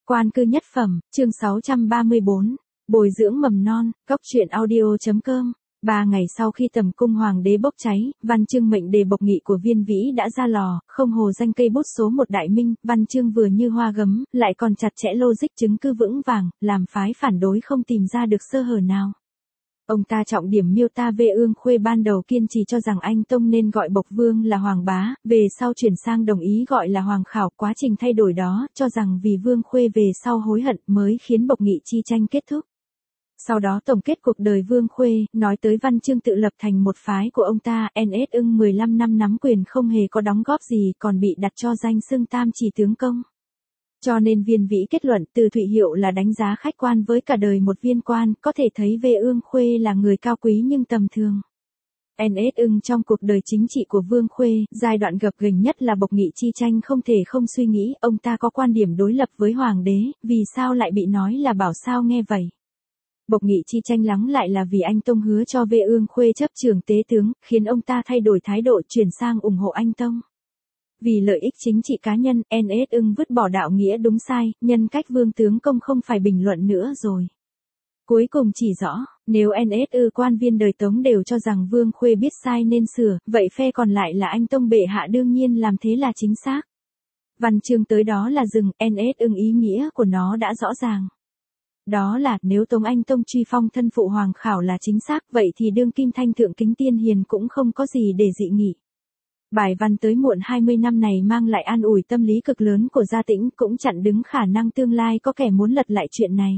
Quan cư nhất phẩm, chương 634, bồi dưỡng mầm non, góc truyện audio.com. 3 ngày sau khi tầm cung hoàng đế bốc cháy, văn chương mệnh đề bộc nghị của Viên Vĩ đã ra lò, không hồ danh cây bút số 1 đại minh, văn chương vừa như hoa gấm, lại còn chặt chẽ logic chứng cứ vững vàng, làm phái phản đối không tìm ra được sơ hở nào. Ông ta trọng điểm miêu tả về Ương Khuê ban đầu kiên trì cho rằng anh Tông nên gọi Bộc Vương là Hoàng Bá, về sau chuyển sang đồng ý gọi là Hoàng Khảo, quá trình thay đổi đó, cho rằng vì Vương Khuê về sau hối hận mới khiến bộc nghị chi tranh kết thúc. Sau đó tổng kết cuộc đời Vương Khuê, nói tới văn chương tự lập thành một phái của ông ta, NS Ưng 15 năm nắm quyền không hề có đóng góp gì, còn bị đặt cho danh xưng tam chỉ tướng công. Cho nên Viên Vĩ kết luận từ Thụy Hiệu là đánh giá khách quan với cả đời một viên quan, có thể thấy về Ương Khuê là người cao quý nhưng tầm thường. NS Ưng trong cuộc đời chính trị của Vương Khuê, giai đoạn gập ghềnh nhất là bộc nghị chi tranh không thể không suy nghĩ, ông ta có quan điểm đối lập với Hoàng đế, vì sao lại bị nói là bảo sao nghe vậy. Bộc nghị chi tranh lắng lại là vì anh Tông hứa cho về Ương Khuê chấp trưởng tế tướng, khiến ông ta thay đổi thái độ chuyển sang ủng hộ anh Tông. Vì lợi ích chính trị cá nhân, NS Ưng vứt bỏ đạo nghĩa đúng sai, nhân cách Vương tướng công không phải bình luận nữa rồi. Cuối cùng chỉ rõ, nếu NS quan viên đời Tống đều cho rằng Vương Khuê biết sai nên sửa, vậy phe còn lại là anh Tông bệ hạ đương nhiên làm thế là chính xác. Văn chương tới đó là dừng, NS Ưng ý nghĩa của nó đã rõ ràng. Đó là, nếu Tống Anh Tông truy phong thân phụ Hoàng Khảo là chính xác, vậy thì đương kim thanh thượng kính tiên hiền cũng không có gì để dị nghị. Bài văn tới muộn 20 năm này mang lại an ủi tâm lý cực lớn của Gia Tĩnh, cũng chặn đứng khả năng tương lai có kẻ muốn lật lại chuyện này.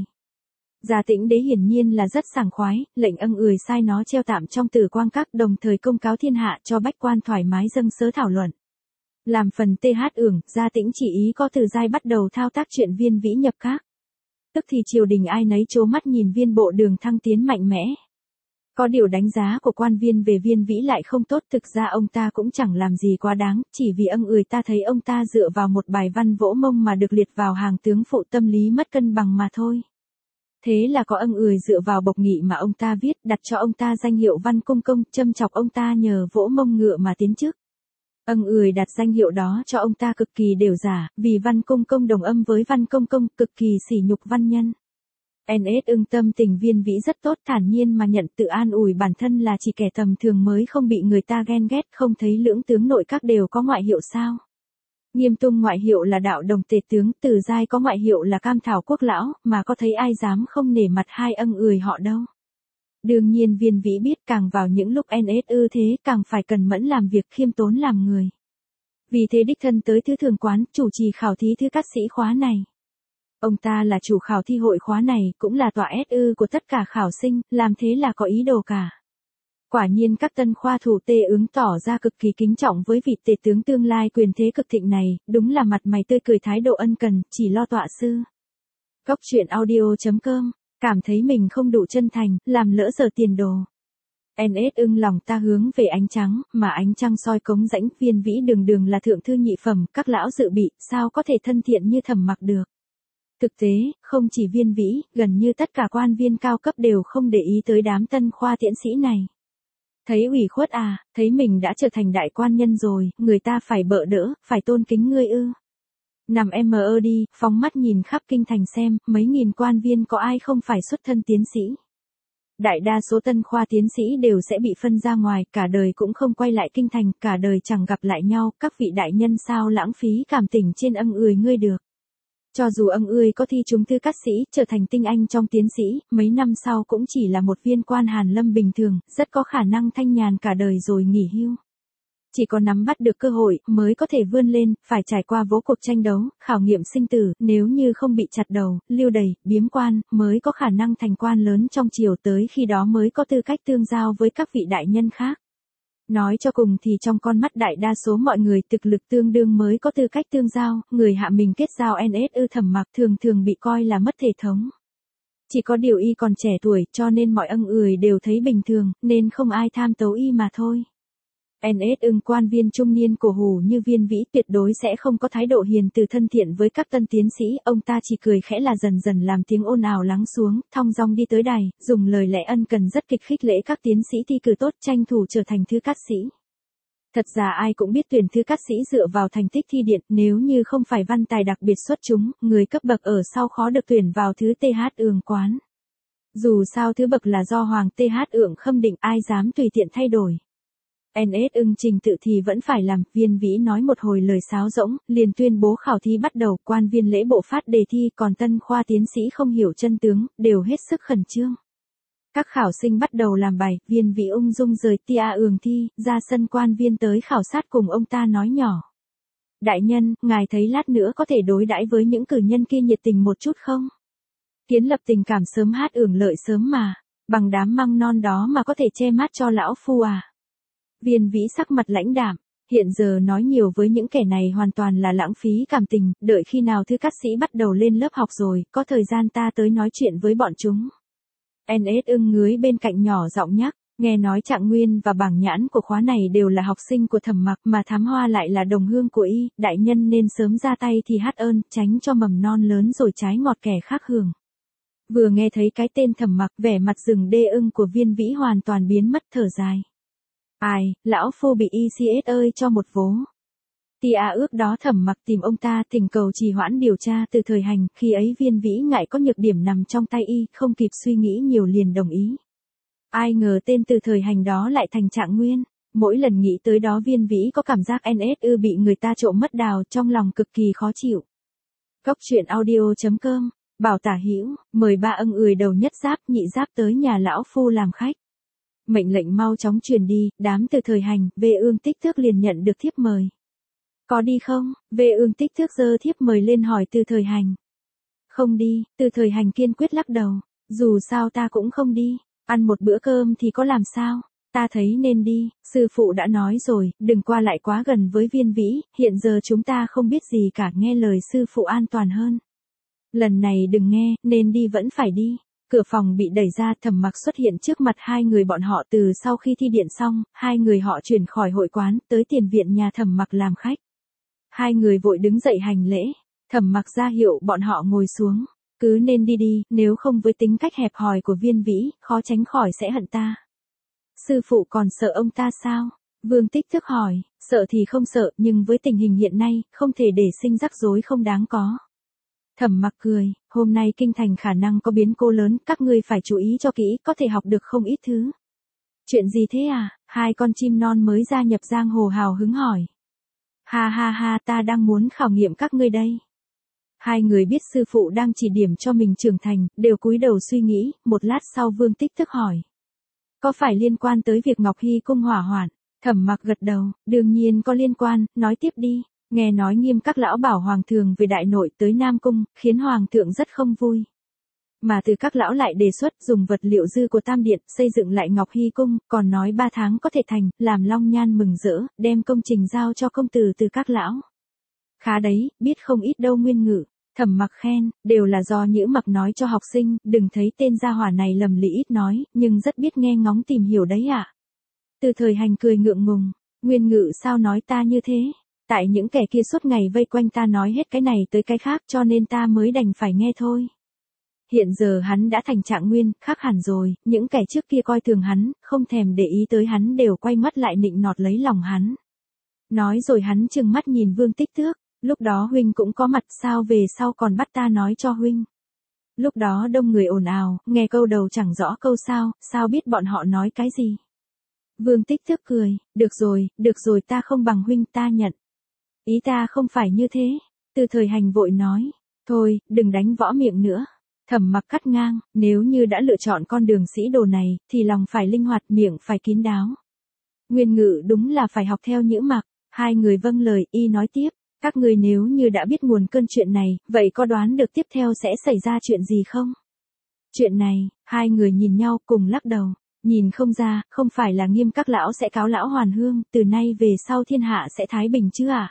Gia Tĩnh đế hiển nhiên là rất sảng khoái, lệnh âng ười sai nó treo tạm trong Tử Quang Các, đồng thời công cáo thiên hạ cho bách quan thoải mái dâng sớ thảo luận. Làm phần TH Gia Tĩnh chỉ ý có từ giai bắt đầu thao tác chuyện Viên Vĩ nhập các. Tức thì triều đình ai nấy trố mắt nhìn Viên bộ đường thăng tiến mạnh mẽ. Có điều đánh giá của quan viên về Viên Vĩ lại không tốt, thực ra ông ta cũng chẳng làm gì quá đáng, chỉ vì âng ười ta thấy ông ta dựa vào một bài văn vỗ mông mà được liệt vào hàng tướng phụ tâm lý mất cân bằng mà thôi. Thế là có âng ười dựa vào bộc nghị mà ông ta viết, đặt cho ông ta danh hiệu Văn Công Công, châm chọc ông ta nhờ vỗ mông ngựa mà tiến chức. Âng ười đặt danh hiệu đó cho ông ta cực kỳ đều giả, vì Văn Công Công đồng âm với Văn Công Công, cực kỳ sỉ nhục văn nhân. NS Ưng tâm tình Viên Vĩ rất tốt, thản nhiên mà nhận tự an ủi bản thân là chỉ kẻ tầm thường mới không bị người ta ghen ghét, không thấy lưỡng tướng nội các đều có ngoại hiệu sao. Nghiêm Tung ngoại hiệu là đạo đồng tề tướng, Từ Giai có ngoại hiệu là Cam Thảo Quốc Lão, mà có thấy ai dám không nể mặt hai âng ười họ đâu. Đương nhiên Viên Vĩ biết càng vào những lúc NS thế càng phải cần mẫn làm việc, khiêm tốn làm người. Vì thế đích thân tới Thứ Thường Quán, chủ trì khảo thí thứ cát sĩ khóa này. Ông ta là chủ khảo thi hội khóa này, cũng là tọa SU của tất cả khảo sinh, làm thế là có ý đồ cả. Quả nhiên các tân khoa thủ tê ứng tỏ ra cực kỳ kính trọng với vị tề tướng tương lai quyền thế cực thịnh này, đúng là mặt mày tươi cười thái độ ân cần, chỉ lo tọa sư. Góc truyện audio.com, cảm thấy mình không đủ chân thành, làm lỡ giờ tiền đồ. NS Ưng lòng ta hướng về ánh trắng, mà ánh trăng soi cống rãnh, Viên Vĩ đường đường là thượng thư nhị phẩm, các lão dự bị, sao có thể thân thiện như Thẩm Mặc được. Thực tế, không chỉ Viên Vĩ, gần như tất cả quan viên cao cấp đều không để ý tới đám tân khoa tiến sĩ này. Thấy ủy khuất à, thấy mình đã trở thành đại quan nhân rồi, người ta phải bợ đỡ, phải tôn kính ngươi ư. Nằm mơ đi, phóng mắt nhìn khắp kinh thành xem, mấy nghìn quan viên có ai không phải xuất thân tiến sĩ. Đại đa số tân khoa tiến sĩ đều sẽ bị phân ra ngoài, cả đời cũng không quay lại kinh thành, cả đời chẳng gặp lại nhau, các vị đại nhân sao lãng phí cảm tình trên âng ười ngươi được. Cho dù âng ươi có thi trúng thư cát sĩ, trở thành tinh anh trong tiến sĩ, mấy năm sau cũng chỉ là một viên quan hàn lâm bình thường, rất có khả năng thanh nhàn cả đời rồi nghỉ hưu. Chỉ có nắm bắt được cơ hội, mới có thể vươn lên, phải trải qua vô cuộc tranh đấu, khảo nghiệm sinh tử, nếu như không bị chặt đầu, lưu đày, biếm quan, mới có khả năng thành quan lớn trong triều, tới khi đó mới có tư cách tương giao với các vị đại nhân khác. Nói cho cùng thì trong con mắt đại đa số mọi người thực lực tương đương mới có tư cách tương giao, người hạ mình kết giao NS Thẩm Mặc thường thường bị coi là mất thể thống. Chỉ có điều y còn trẻ tuổi cho nên mọi âng ười đều thấy bình thường, nên không ai tham tấu y mà thôi. NS quan viên trung niên cổ hủ như Viên Vĩ tuyệt đối sẽ không có thái độ hiền từ thân thiện với các tân tiến sĩ, ông ta chỉ cười khẽ là dần dần làm tiếng ồn ào lắng xuống, thong dong đi tới đài, dùng lời lẽ ân cần rất kịch khích lễ các tiến sĩ thi cử tốt tranh thủ trở thành thư cát sĩ. Thật ra ai cũng biết tuyển thư cát sĩ dựa vào thành tích thi điện, nếu như không phải văn tài đặc biệt xuất chúng, người cấp bậc ở sau khó được tuyển vào thứ TH ương quán. Dù sao thứ bậc là do Hoàng TH ượng khâm định, ai dám tùy tiện thay đổi. NS ưng trình tự thì vẫn phải làm, Viên Vĩ nói một hồi lời sáo rỗng, liền tuyên bố khảo thi bắt đầu, quan viên lễ bộ phát đề thi, còn tân khoa tiến sĩ không hiểu chân tướng, đều hết sức khẩn trương. Các khảo sinh bắt đầu làm bài, Viên Vĩ ung dung rời tia ường thi, ra sân quan viên tới khảo sát cùng ông ta nói nhỏ. Đại nhân, ngài thấy lát nữa có thể đối đãi với những cử nhân kia nhiệt tình một chút không? Kiến lập tình cảm sớm hát ưởng lợi sớm mà, bằng đám măng non đó mà có thể che mát cho lão phu à? Viên Vĩ sắc mặt lãnh đạm, hiện giờ nói nhiều với những kẻ này hoàn toàn là lãng phí cảm tình, đợi khi nào thư cát sĩ bắt đầu lên lớp học rồi, có thời gian ta tới nói chuyện với bọn chúng. NS ưng ngưới bên cạnh nhỏ giọng nhắc, nghe nói Trạng Nguyên và Bảng Nhãn của khóa này đều là học sinh của Thẩm Mặc, mà Thám Hoa lại là đồng hương của y, đại nhân nên sớm ra tay thì hát ơn, tránh cho mầm non lớn rồi trái ngọt kẻ khác hưởng. Vừa nghe thấy cái tên Thẩm Mặc, vẻ mặt rừng đê ưng của Viên Vĩ hoàn toàn biến mất, thở dài. Ai, lão phu bị ICS ơi cho một vố. Tia ước đó Thẩm Mặc tìm ông ta thỉnh cầu trì hoãn điều tra từ thời hành, khi ấy Viên Vĩ ngại có nhược điểm nằm trong tay y, không kịp suy nghĩ nhiều liền đồng ý. Ai ngờ tên từ thời hành đó lại thành Trạng Nguyên, mỗi lần nghĩ tới đó Viên Vĩ có cảm giác NSU bị người ta trộm mất đào, trong lòng cực kỳ khó chịu. Góc truyện audio.com, Bảo Tả Hữu, mời ba ưng ười đầu nhất giáp nhị giáp tới nhà lão phu làm khách. Mệnh lệnh mau chóng truyền đi, đám từ thời hành, Vệ Ương Tích Thước liền nhận được thiếp mời. Có đi không? Vệ Ương Tích Thước giơ thiếp mời lên hỏi từ thời hành. Không đi, từ thời hành kiên quyết lắc đầu, dù sao ta cũng không đi, ăn một bữa cơm thì có làm sao, ta thấy nên đi, sư phụ đã nói rồi, đừng qua lại quá gần với Viên Vĩ, hiện giờ chúng ta không biết gì cả, nghe lời sư phụ an toàn hơn. Lần này đừng nghe, nên đi vẫn phải đi. Cửa phòng bị đẩy ra, Thẩm Mặc xuất hiện trước mặt hai người bọn họ. Từ sau khi thi điện xong, hai người họ chuyển khỏi hội quán, tới tiền viện nhà Thẩm Mặc làm khách. Hai người vội đứng dậy hành lễ, Thẩm Mặc ra hiệu bọn họ ngồi xuống, cứ nên đi đi, nếu không với tính cách hẹp hòi của Viên Vĩ, khó tránh khỏi sẽ hận ta. Sư phụ còn sợ ông ta sao? Vương Tích Thước hỏi, sợ thì không sợ, nhưng với tình hình hiện nay, không thể để sinh rắc rối không đáng có. Thẩm Mặc cười, hôm nay kinh thành khả năng có biến cố lớn, các ngươi phải chú ý cho kỹ, có thể học được không ít thứ. Chuyện gì thế à? Hai con chim non mới gia nhập giang hồ hào hứng hỏi. Ha ha ha, ta đang muốn khảo nghiệm các ngươi đây. Hai người biết sư phụ đang chỉ điểm cho mình trưởng thành, đều cúi đầu suy nghĩ, một lát sau Vương Tích Thước hỏi. Có phải liên quan tới việc Ngọc Hy cung hỏa hoạn? Thẩm Mặc gật đầu, đương nhiên có liên quan, nói tiếp đi. Nghe nói Nghiêm các lão bảo hoàng thượng về đại nội tới Nam Cung, khiến hoàng thượng rất không vui. Mà từ các lão lại đề xuất dùng vật liệu dư của Tam Điện xây dựng lại Ngọc Hy cung, còn nói 3 tháng có thể thành, làm Long Nhan mừng rỡ, đem công trình giao cho công tử từ các lão. Khá đấy, biết không ít đâu Nguyên Ngự. Thẩm Mặc khen, đều là do Nhữ Mặc nói cho học sinh, đừng thấy tên gia hỏa này lầm lĩ ít nói, nhưng rất biết nghe ngóng tìm hiểu đấy ạ. Từ thời hành cười ngượng ngùng, Nguyên Ngự sao nói ta như thế? Tại những kẻ kia suốt ngày vây quanh ta nói hết cái này tới cái khác cho nên ta mới đành phải nghe thôi. Hiện giờ hắn đã thành Trạng Nguyên, khác hẳn rồi, những kẻ trước kia coi thường hắn, không thèm để ý tới hắn đều quay mắt lại nịnh nọt lấy lòng hắn. Nói rồi hắn trừng mắt nhìn Vương Tích Thước, lúc đó huynh cũng có mặt, sao về sau còn bắt ta nói cho huynh. Lúc đó đông người ồn ào, nghe câu đầu chẳng rõ câu sau, sao biết bọn họ nói cái gì. Vương Tích Thước cười, được rồi ta không bằng huynh, ta nhận. Ý ta không phải như thế. Từ thời hành vội nói, thôi, đừng đánh võ miệng nữa. Thẩm Mặc cắt ngang, nếu như đã lựa chọn con đường sĩ đồ này, thì lòng phải linh hoạt, miệng phải kín đáo. Nguyên Ngự đúng là phải học theo Nhữ Mặc. Hai người vâng lời, y nói tiếp, các người nếu như đã biết nguồn cơn chuyện này, vậy có đoán được tiếp theo sẽ xảy ra chuyện gì không? Chuyện này, hai người nhìn nhau cùng lắc đầu. Nhìn không ra, không phải là Nghiêm các lão sẽ cáo lão Hoàn Hương, từ nay về sau thiên hạ sẽ thái bình chứ à?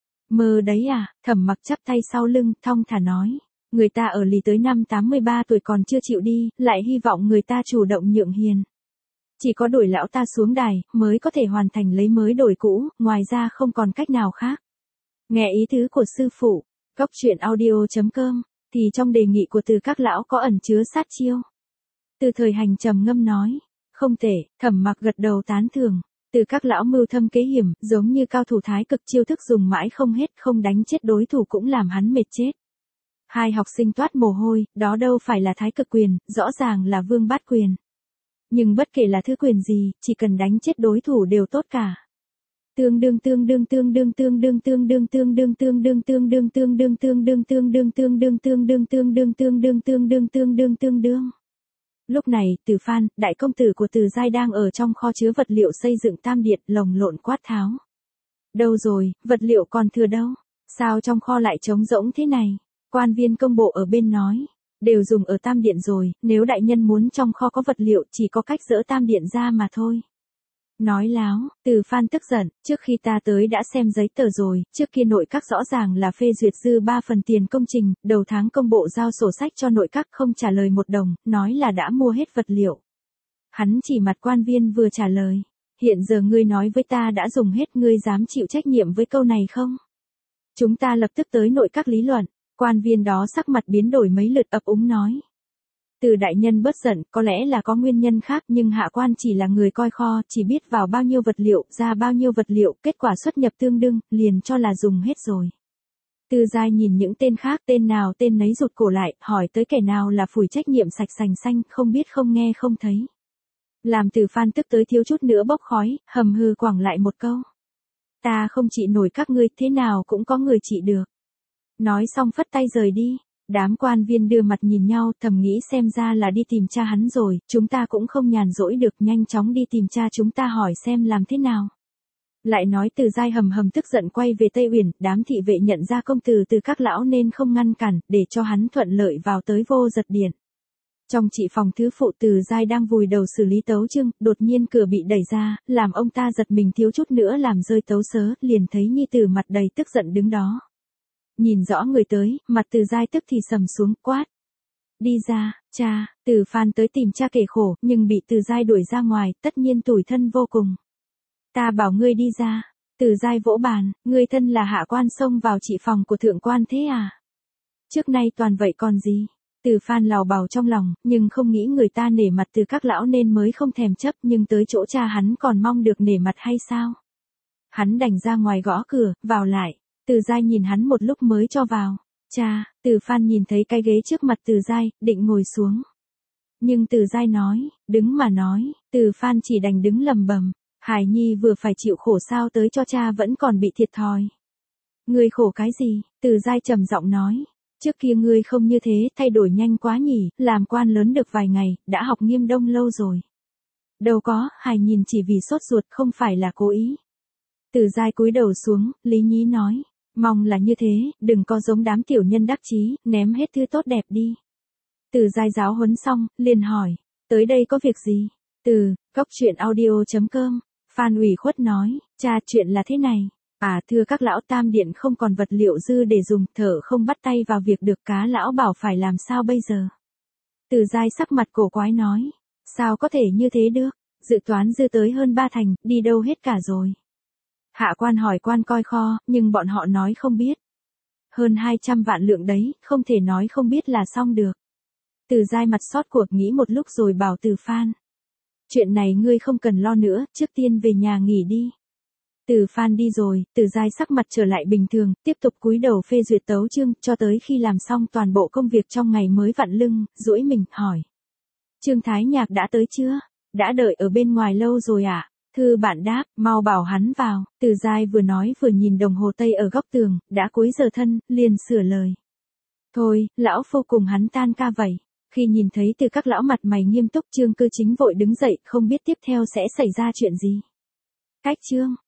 Mơ đấy à? Thẩm Mặc chắp tay sau lưng, thong thả nói. Người ta ở lì tới năm 83 tuổi còn chưa chịu đi, lại hy vọng người ta chủ động nhượng hiền. Chỉ có đuổi lão ta xuống đài, mới có thể hoàn thành lấy mới đổi cũ, ngoài ra không còn cách nào khác. Nghe ý tứ của sư phụ, góc truyện audio.com, thì trong đề nghị của từ các lão có ẩn chứa sát chiêu. Từ thời hành trầm ngâm nói, không tệ, Thẩm Mặc gật đầu tán thưởng. Từ các lão mưu thâm kế hiểm, giống như cao thủ thái cực chiêu thức dùng mãi không hết, không đánh chết đối thủ cũng làm hắn mệt chết. Hai học sinh toát mồ hôi, đó đâu phải là thái cực quyền, rõ ràng là vương bát quyền. Nhưng bất kể là thứ quyền gì, chỉ cần đánh chết đối thủ đều tốt cả. Tương đương tương đương tương đương tương đương tương đương tương đương tương đương tương đương tương đương tương đương tương đương tương đương tương đương tương đương tương đương tương đương tương đương tương đương. Lúc này, Từ Phan, đại công tử của Từ Giai đang ở trong kho chứa vật liệu xây dựng tam điện, lồng lộn quát tháo. Đâu rồi, vật liệu còn thừa đâu? Sao trong kho lại trống rỗng thế này? Quan viên công bộ ở bên nói, đều dùng ở tam điện rồi, nếu đại nhân muốn trong kho có vật liệu chỉ có cách dỡ tam điện ra mà thôi. Nói láo, Từ Phan tức giận, trước khi ta tới đã xem giấy tờ rồi, trước kia nội các rõ ràng là phê duyệt dư 3 phần tiền công trình, đầu tháng công bộ giao sổ sách cho nội các không trả lời 1 đồng, nói là đã mua hết vật liệu. Hắn chỉ mặt quan viên vừa trả lời, hiện giờ ngươi nói với ta đã dùng hết, ngươi dám chịu trách nhiệm với câu này không? Chúng ta lập tức tới nội các lý luận, quan viên đó sắc mặt biến đổi mấy lượt ấp úng nói. Từ đại nhân bớt giận, có lẽ là có nguyên nhân khác nhưng hạ quan chỉ là người coi kho, chỉ biết vào bao nhiêu vật liệu, ra bao nhiêu vật liệu, kết quả xuất nhập tương đương, liền cho là dùng hết rồi. Từ Giai nhìn những tên khác, tên nào tên nấy rụt cổ lại, hỏi tới kẻ nào là phủi trách nhiệm sạch sành xanh, không biết không nghe không thấy. Làm Từ Phan tức tới thiếu chút nữa bốc khói, hầm hừ quẳng lại một câu. Ta không trị nổi các ngươi, thế nào cũng có người trị được. Nói xong phất tay rời đi. Đám quan viên đưa mặt nhìn nhau, thầm nghĩ xem ra là đi tìm cha hắn rồi, chúng ta cũng không nhàn rỗi được, nhanh chóng đi tìm cha chúng ta hỏi xem làm thế nào. Lại nói Từ Giai hầm hầm tức giận quay về Tây Uyển, đám thị vệ nhận ra công tử từ các lão nên không ngăn cản, để cho hắn thuận lợi vào tới Vô Giật Điện. Trong trị phòng thứ phụ Từ Giai đang vùi đầu xử lý tấu chương, đột nhiên cửa bị đẩy ra, làm ông ta giật mình thiếu chút nữa làm rơi tấu sớ, liền thấy nhi tử mặt đầy tức giận đứng đó. Nhìn rõ người tới, mặt Từ Giai tức thì sầm xuống, quát. Đi ra, cha, Từ Phan tới tìm cha kể khổ, nhưng bị Từ Giai đuổi ra ngoài, tất nhiên tủi thân vô cùng. Ta bảo ngươi đi ra, Từ Giai vỗ bàn, ngươi thân là hạ quan xông vào trị phòng của thượng quan thế à? Trước nay toàn vậy còn gì? Từ Phan lào bào trong lòng, nhưng không nghĩ người ta nể mặt từ các lão nên mới không thèm chấp, nhưng tới chỗ cha hắn còn mong được nể mặt hay sao? Hắn đành ra ngoài gõ cửa, vào lại. Từ Giai nhìn hắn một lúc mới cho vào. Cha, Từ Phan nhìn thấy cái ghế trước mặt Từ Giai, định ngồi xuống. Nhưng Từ Giai nói, đứng mà nói, Từ Phan chỉ đành đứng lầm bầm. Hải Nhi vừa phải chịu khổ sao tới cho cha vẫn còn bị thiệt thòi. Ngươi khổ cái gì? Từ Giai trầm giọng nói. Trước kia ngươi không như thế, thay đổi nhanh quá nhỉ, làm quan lớn được vài ngày, đã học Nghiêm Đông lâu rồi. Đâu có, Hải nhìn chỉ vì sốt ruột không phải là cố ý. Từ Giai cúi đầu xuống, lý nhí nói. Mong là như thế, đừng có giống đám tiểu nhân đắc chí, ném hết thứ tốt đẹp đi. Từ Giai giáo huấn xong, liền hỏi. Tới đây có việc gì? Cóc truyện audio.com. Phan ủy khuất nói. Cha, chuyện là thế này. Thưa các lão, tam điện không còn vật liệu dư để dùng, thợ không bắt tay vào việc được, cá lão bảo phải làm sao bây giờ? Từ Giai sắc mặt cổ quái nói. Sao có thể như thế được? Dự toán dư tới hơn 3 thành, đi đâu hết cả rồi? Hạ quan hỏi quan coi kho, nhưng bọn họ nói không biết. Hơn 200 vạn lượng đấy, không thể nói không biết là xong được. Từ Giai mặt xót cuộc nghĩ một lúc rồi bảo Từ Phan. Chuyện này ngươi không cần lo nữa, trước tiên về nhà nghỉ đi. Từ Phan đi rồi, Từ Giai sắc mặt trở lại bình thường, tiếp tục cúi đầu phê duyệt tấu chương, cho tới khi làm xong toàn bộ công việc trong ngày mới vặn lưng, duỗi mình, hỏi. Trương Thái Nhạc đã tới chưa? Đã đợi ở bên ngoài lâu rồi ạ? Thư bạn đáp, mau bảo hắn vào. Từ Giai vừa nói vừa nhìn đồng hồ tây ở góc tường, đã cuối giờ thân, liền sửa lời. Thôi, lão phu cùng hắn tan ca vậy. Khi nhìn thấy Từ các lão mặt mày nghiêm túc, Trương Cư Chính vội đứng dậy, không biết tiếp theo sẽ xảy ra chuyện gì. Cách chương